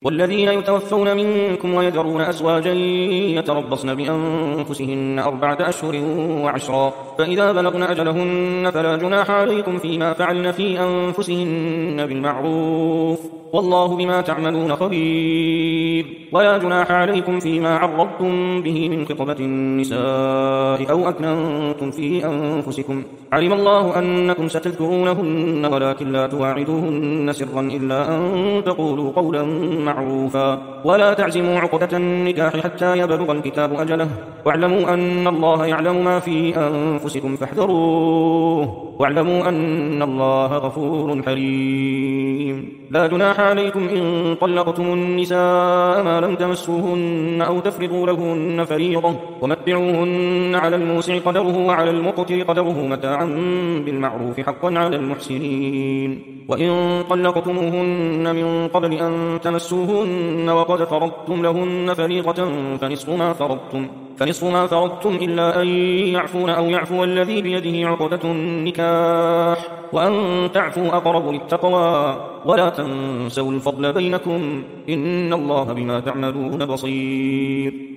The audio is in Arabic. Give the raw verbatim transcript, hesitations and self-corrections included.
والذين يتوفون منكم ويذرون أزواجا يتربصن بأنفسهن أربعة أشهر وعشرا فإذا بلغن أجلهن فلا جناح عليكم فيما فعلن في أنفسهن بالمعروف والله بما تعملون خبير ولا جناح عليكم فيما عرضتم به من خطبة النساء أو أكننتم في أنفسكم علم الله أنكم ستذكرونهن ولكن لا تواعدوهن سرا إلا أن تقولوا قولا معروفا ولا تعزموا عقدة النكاح حتى يبلغ الكتاب أجله واعلموا أن الله يعلم ما في أنفسكم فاحذروه واعلموا أن الله غفور حليم لا جناح عليكم إن طلقتم النساء ما لم تمسوهن أو تفرضوا لهن فريضة ومتعوهن على الموسع قدره وعلى المقتر قدره متاعا بالمعروف حقا على المحسنين وإن طلقتموهن من قبل أن تمسوهن وقد فرضتم لهن فريضة فنصف ما فرضتم فنصف ما فرضتم إلا أن يعفون أو يعفو الذي بيده عقدة النكاح وأن تعفوا أقرب للتقوى ولا تنسوا الفضل بينكم إن الله بما تعملون بصير